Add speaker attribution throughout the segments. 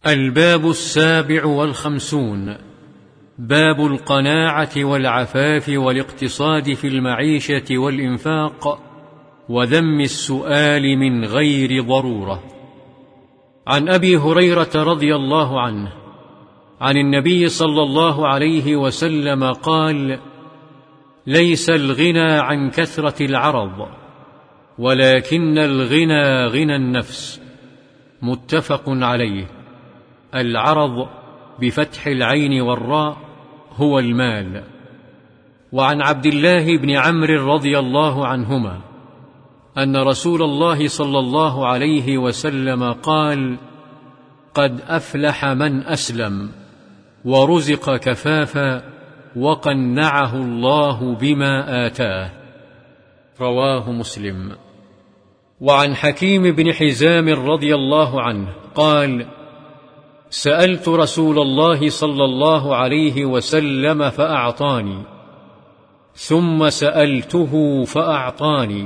Speaker 1: الباب 57 باب القناعة والعفاف والاقتصاد في المعيشة والإنفاق وذم السؤال من غير ضرورة. عن أبي هريرة رضي الله عنه عن النبي صلى الله عليه وسلم قال: ليس الغنى عن كثرة العرض ولكن الغنى غنى النفس. متفق عليه. العرض بفتح العين والراء هو المال. وعن عبد الله بن عمرو رضي الله عنهما أن رسول الله صلى الله عليه وسلم قال: قد أفلح من أسلم ورزق كفافا وقنعه الله بما آتاه. رواه مسلم. وعن حكيم بن حزام رضي الله عنه قال: سألت رسول الله صلى الله عليه وسلم فأعطاني، ثم سألته فأعطاني،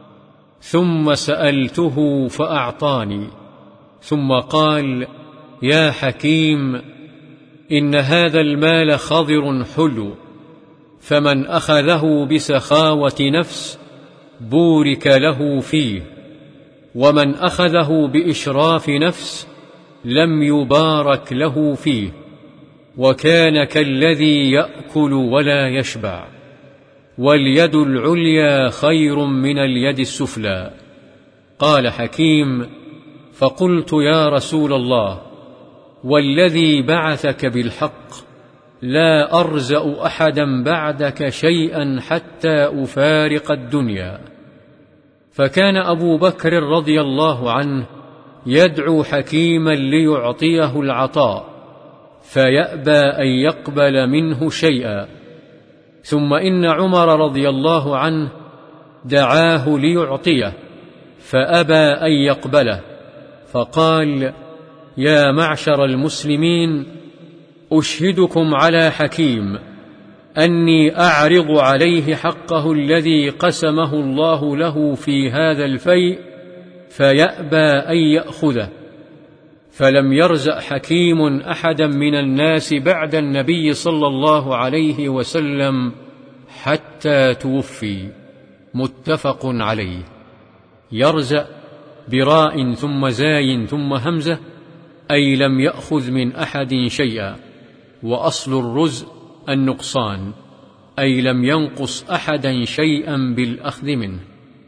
Speaker 1: ثم سألته فأعطاني، ثم قال: يا حكيم، إن هذا المال خضر حلو، فمن أخذه بسخاوة نفس بورك له فيه، ومن أخذه بإشراف نفس لم يبارك له فيه، وكان كالذي يأكل ولا يشبع، واليد العليا خير من اليد السفلى. قال حكيم: فقلت يا رسول الله، والذي بعثك بالحق لا أرزأ أحدا بعدك شيئا حتى أفارق الدنيا. فكان أبو بكر رضي الله عنه يدعو حكيما ليعطيه العطاء، فيأبى أن يقبل منه شيئا. ثم إن عمر رضي الله عنه دعاه ليعطيه، فأبى أن يقبله، فقال: يا معشر المسلمين، أشهدكم على حكيم أني أعرض عليه حقه الذي قسمه الله له في هذا الفيء، فيأبى أن يأخذه. فلم يرزق حكيم أحدا من الناس بعد النبي صلى الله عليه وسلم حتى توفي. متفق عليه. يرزق براء ثم زاي ثم همزة، أي لم يأخذ من أحد شيئا، وأصل الرزق النقصان، أي لم ينقص أحدا شيئا بالأخذ منه.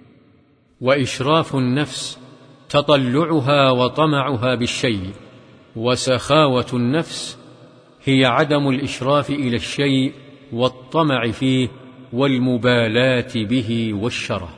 Speaker 1: وإشراف النفس تطلعها وطمعها بالشيء، وسخاوة النفس هي عدم الإشراف إلى الشيء والطمع فيه والمبالاة به والشره.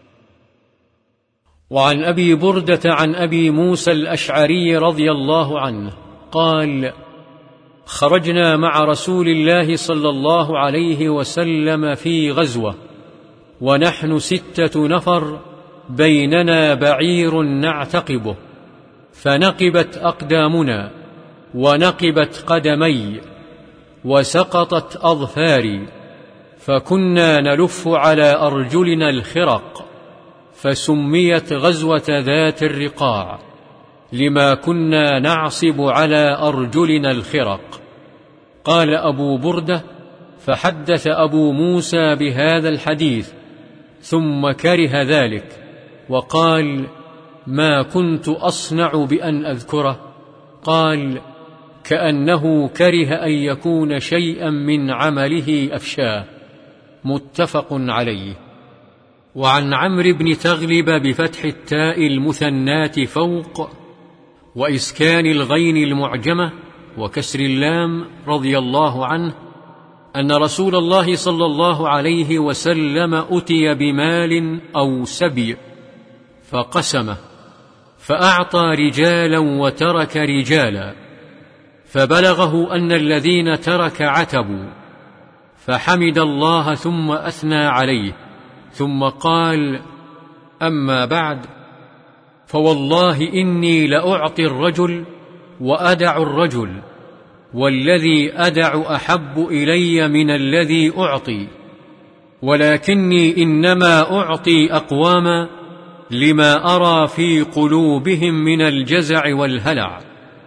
Speaker 1: وعن أبي بردة عن أبي موسى الأشعري رضي الله عنه قال: خرجنا مع رسول الله صلى الله عليه وسلم في غزوة، ونحن 6 نفر، بيننا بعير نعتقبه، فنقبت أقدامنا ونقبت قدمي وسقطت أظفاري، فكنا نلف على أرجلنا الخرق، فسميت غزوة ذات الرقاع، لما كنا نعصب على أرجلنا الخرق. قال أبو بردة: فحدث أبو موسى بهذا الحديث، ثم كره ذلك، وقال: ما كنت أصنع بأن أذكره. قال: كأنه كره أن يكون شيئا من عمله أفشاه. متفق عليه. وعن عمرو بن تغلب بفتح التاء المثنات فوق وإسكان الغين المعجمة وكسر اللام رضي الله عنه أن رسول الله صلى الله عليه وسلم أتي بمال أو سبي فقسمه، فأعطى رجالا وترك رجالا، فبلغه أن الذين ترك عتبوا، فحمد الله ثم أثنى عليه، ثم قال: أما بعد، فوالله إني لأعطي الرجل وأدع الرجل، والذي أدع أحب إلي من الذي أعطي، ولكني إنما أعطي أقواما لما أرى في قلوبهم من الجزع والهلع،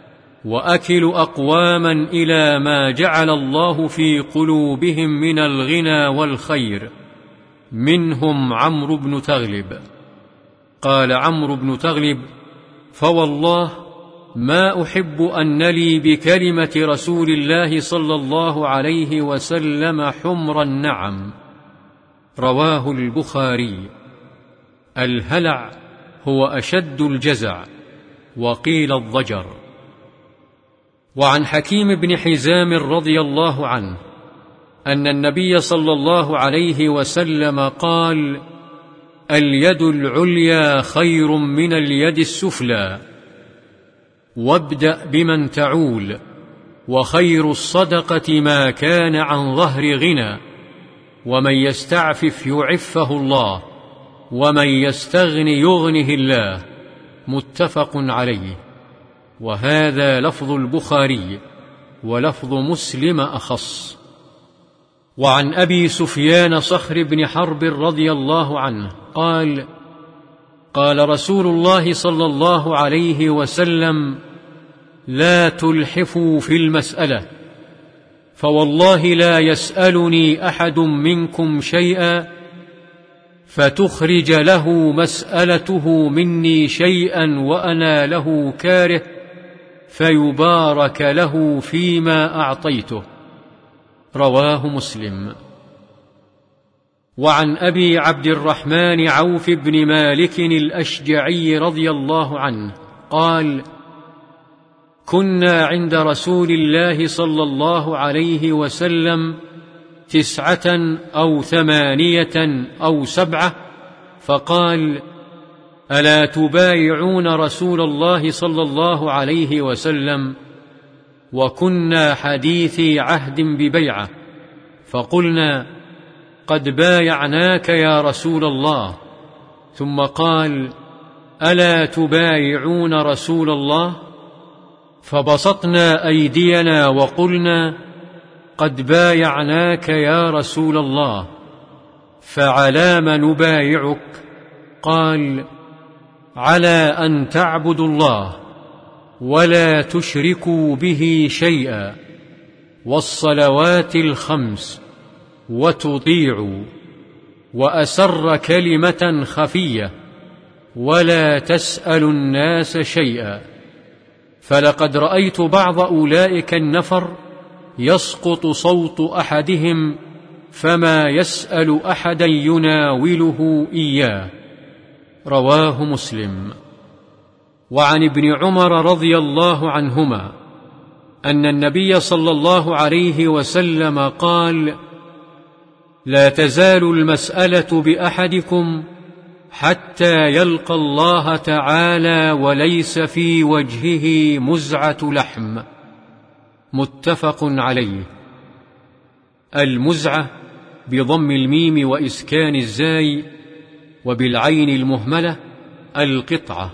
Speaker 1: وأكل أقواما إلى ما جعل الله في قلوبهم من الغنى والخير، منهم عمرو بن تغلب. قال عمرو بن تغلب: فوالله ما أحب أن لي بكلمة رسول الله صلى الله عليه وسلم حمر النعم. رواه البخاري. الهلع هو أشد الجزع، وقيل الضجر. وعن حكيم بن حزام رضي الله عنه أن النبي صلى الله عليه وسلم قال: اليد العليا خير من اليد السفلى، وابدأ بمن تعول، وخير الصدقة ما كان عن ظهر غنى، ومن يستعفف يعفه الله، ومن يستغن يغنه الله. متفق عليه. وهذا لفظ البخاري، ولفظ مسلم أخص. وعن أبي سفيان صخر بن حرب رضي الله عنه قال: قال رسول الله صلى الله عليه وسلم: لا تلحفوا في المسألة، فوالله لا يسألني أحد منكم شيئا فتخرج له مسألته مني شيئا وأنا له كاره، فيبارك له فيما أعطيته. رواه مسلم. وعن أبي عبد الرحمن عوف بن مالك الأشجعي رضي الله عنه قال: كنا عند رسول الله صلى الله عليه وسلم 9 أو 8 أو 7، فقال: ألا تبايعون رسول الله صلى الله عليه وسلم؟ وكنا حديثي عهد ببيعة، فقلنا: قد بايعناك يا رسول الله. ثم قال: ألا تبايعون رسول الله؟ فبسطنا أيدينا وقلنا: قد بايعناك يا رسول الله، فعلام نبايعك؟ قال: على أن تعبدوا الله ولا تشركوا به شيئا، والصلوات ال5، وتطيعوا، وأسر كلمة خفية، ولا تسألوا الناس شيئا. فلقد رأيت بعض أولئك النفر يسقط صوت أحدهم فما يسأل أحدا يناوله إياه. رواه مسلم. وعن ابن عمر رضي الله عنهما أن النبي صلى الله عليه وسلم قال: لا تزال المسألة بأحدكم حتى يلقى الله تعالى وليس في وجهه مزعة لحم. متفق عليه. المزعة بضم الميم وإسكان الزاي، وبالعين المهملة القطعة.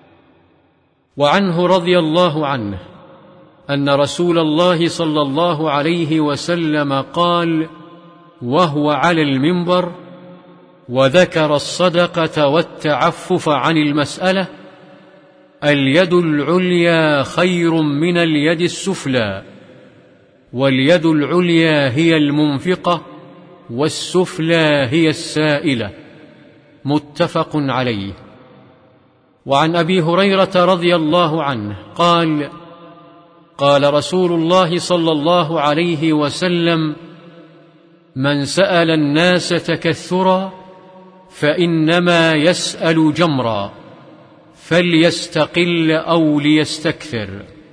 Speaker 1: وعنه رضي الله عنه أن رسول الله صلى الله عليه وسلم قال وهو على المنبر وذكر الصدقة والتعفف عن المسألة: اليد العليا خير من اليد السفلى، واليد العليا هي المنفقة، والسفلى هي السائلة. متفق عليه. وعن أبي هريرة رضي الله عنه قال: قال رسول الله صلى الله عليه وسلم: من سأل الناس تكثرا فإنما يسأل جمرا، فليستقل أو ليستكثر.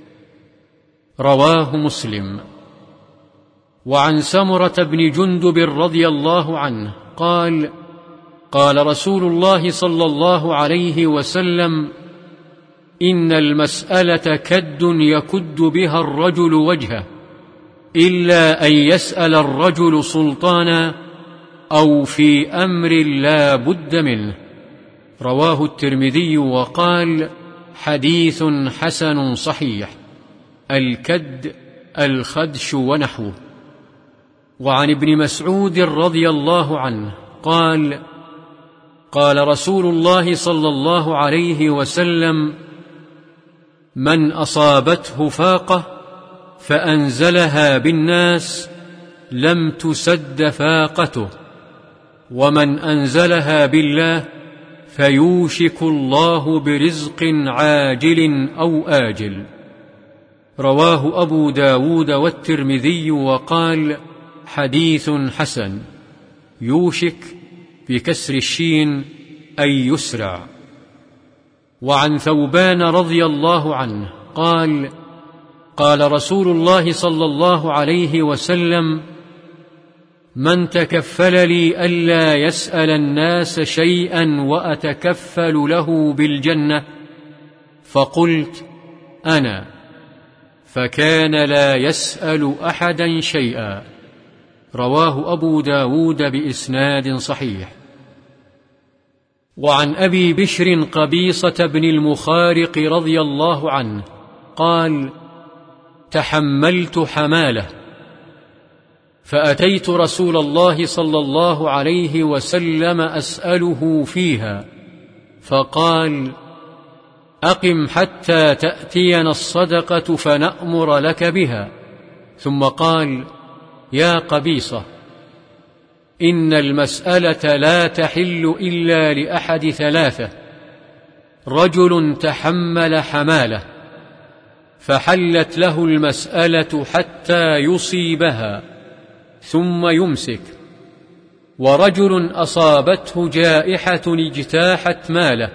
Speaker 1: رواه مسلم. وعن سمرة بن جندب رضي الله عنه قال: قال رسول الله صلى الله عليه وسلم: إن المسألة كد يكد بها الرجل وجهه، إلا أن يسأل الرجل سلطانا أو في أمر لا بد منه. رواه الترمذي وقال: حديث حسن صحيح. الكد الخدش ونحوه. وعن ابن مسعود رضي الله عنه قال: قال رسول الله صلى الله عليه وسلم: من أصابته فاقة فأنزلها بالناس لم تسد فاقته، ومن أنزلها بالله فيوشك الله برزق عاجل أو آجل. رواه أبو داود والترمذي وقال: حديث حسن. يوشك بكسر الشين أي يسرع. وعن ثوبان رضي الله عنه قال: قال رسول الله صلى الله عليه وسلم: من تكفل لي ألا يسأل الناس شيئا وأتكفل له بالجنة، فقلت: أنا. فكان لا يسأل أحدا شيئا. رواه أبو داود بإسناد صحيح. وعن أبي بشر قبيصة بن المخارق رضي الله عنه قال: تحملت حمالة فأتيت رسول الله صلى الله عليه وسلم أسأله فيها، فقال: أقم حتى تأتينا الصدقة فنأمر لك بها. ثم قال: يا قبيصة، إن المسألة لا تحل إلا لأحد ثلاثة: رجل تحمل حمالة فحلت له المسألة حتى يصيبها ثم يمسك، ورجل أصابته جائحة اجتاحت ماله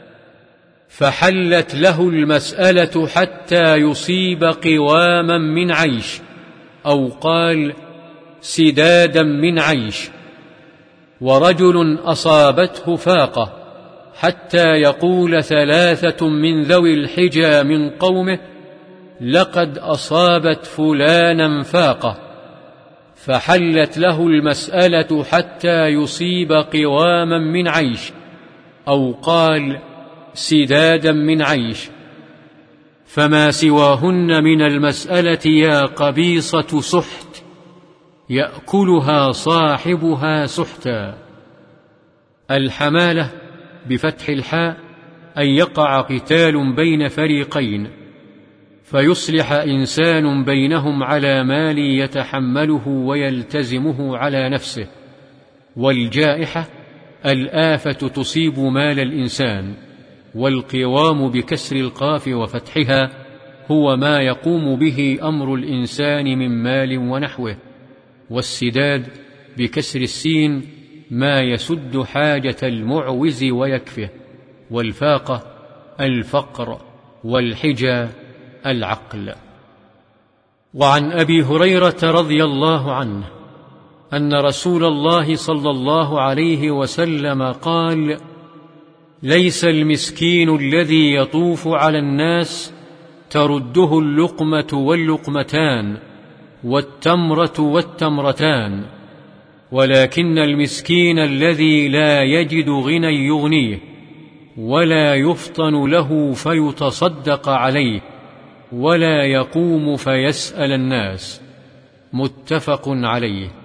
Speaker 1: فحلت له المسألة حتى يصيب قواما من عيش، أو قال سدادا من عيش، ورجل أصابته فاقة حتى يقول ثلاثة من ذوي الحجى من قومه: لقد أصابت فلانا فاقة، فحلت له المسألة حتى يصيب قواما من عيش، أو قال سدادا من عيش. فما سواهن من المسألة يا قبيصة سحت، يأكلها صاحبها سحتا. الحمالة بفتح الحاء أن يقع قتال بين فريقين فيصلح إنسان بينهم على مال يتحمله ويلتزمه على نفسه. والجائحة الآفة تصيب مال الإنسان. والقوام بكسر القاف وفتحها هو ما يقوم به أمر الإنسان من مال ونحوه. والسداد بكسر السين ما يسد حاجة المعوز ويكفه. والفاقة الفقر، والحجى العقل. وعن أبي هريرة رضي الله عنه أن رسول الله صلى الله عليه وسلم قال: ليس المسكين الذي يطوف على الناس ترده اللقمة واللقمتان والتمرة والتمرتان، ولكن المسكين الذي لا يجد غنى يغنيه ولا يفطن له فيتصدق عليه ولا يقوم فيسأل الناس. متفق عليه.